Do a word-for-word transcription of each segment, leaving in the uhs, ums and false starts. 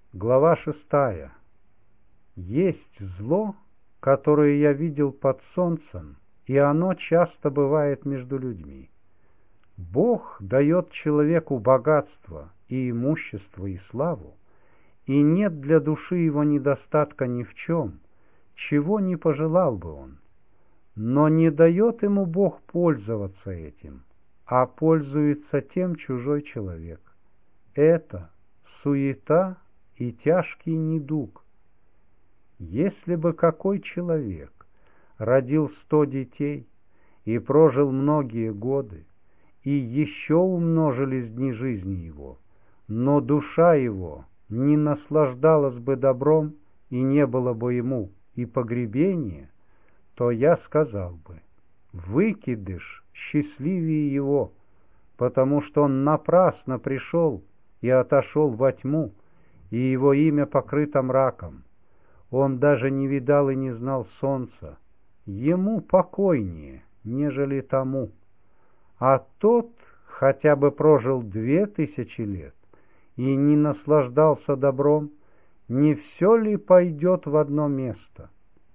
Глава шестая. Есть зло, которое я видел под солнцем, и оно часто бывает между людьми. Бог дает человеку богатство и имущество и славу, и нет для души его недостатка ни в чем, чего не пожелал бы он. Но не дает ему Бог пользоваться этим, а пользуется тем чужой человек. Это суета и тяжкий недуг. Если бы какой человек родил сто детей и прожил многие годы, и еще умножились дни жизни его, но душа его не наслаждалась бы добром, и не было бы ему и погребения, то я сказал бы: выкидыш счастливее его, потому что он напрасно пришел и отошел во тьму, и его имя покрыто мраком. Он даже не видал и не знал солнца. Ему покойнее, нежели тому. А тот хотя бы прожил две тысячи лет и не наслаждался добром, не все ли пойдет в одно место?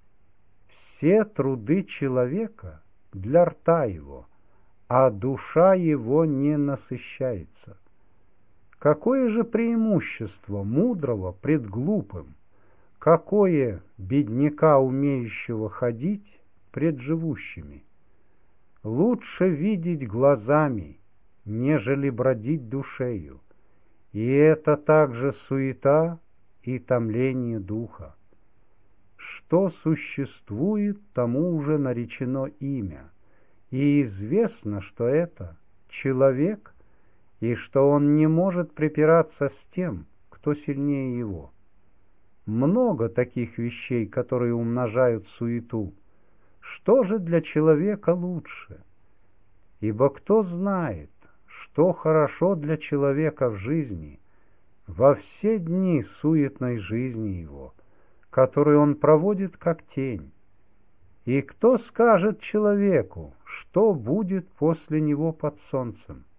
Все труды человека для рта его, а душа его не насыщается. Какое же преимущество мудрого пред глупым? Какое бедняка, умеющего ходить, пред живущими? Лучше видеть глазами, нежели бродить душею, и это также суета и томление духа. Что существует, тому уже наречено имя, и известно, что это человек, и что он не может препираться с тем, кто сильнее его. Много таких вещей, которые умножают суету. Что же для человека лучше? Ибо кто знает, что хорошо для человека в жизни, во все дни суетной жизни его, которую он проводит как тень? И кто скажет человеку, что будет после него под солнцем?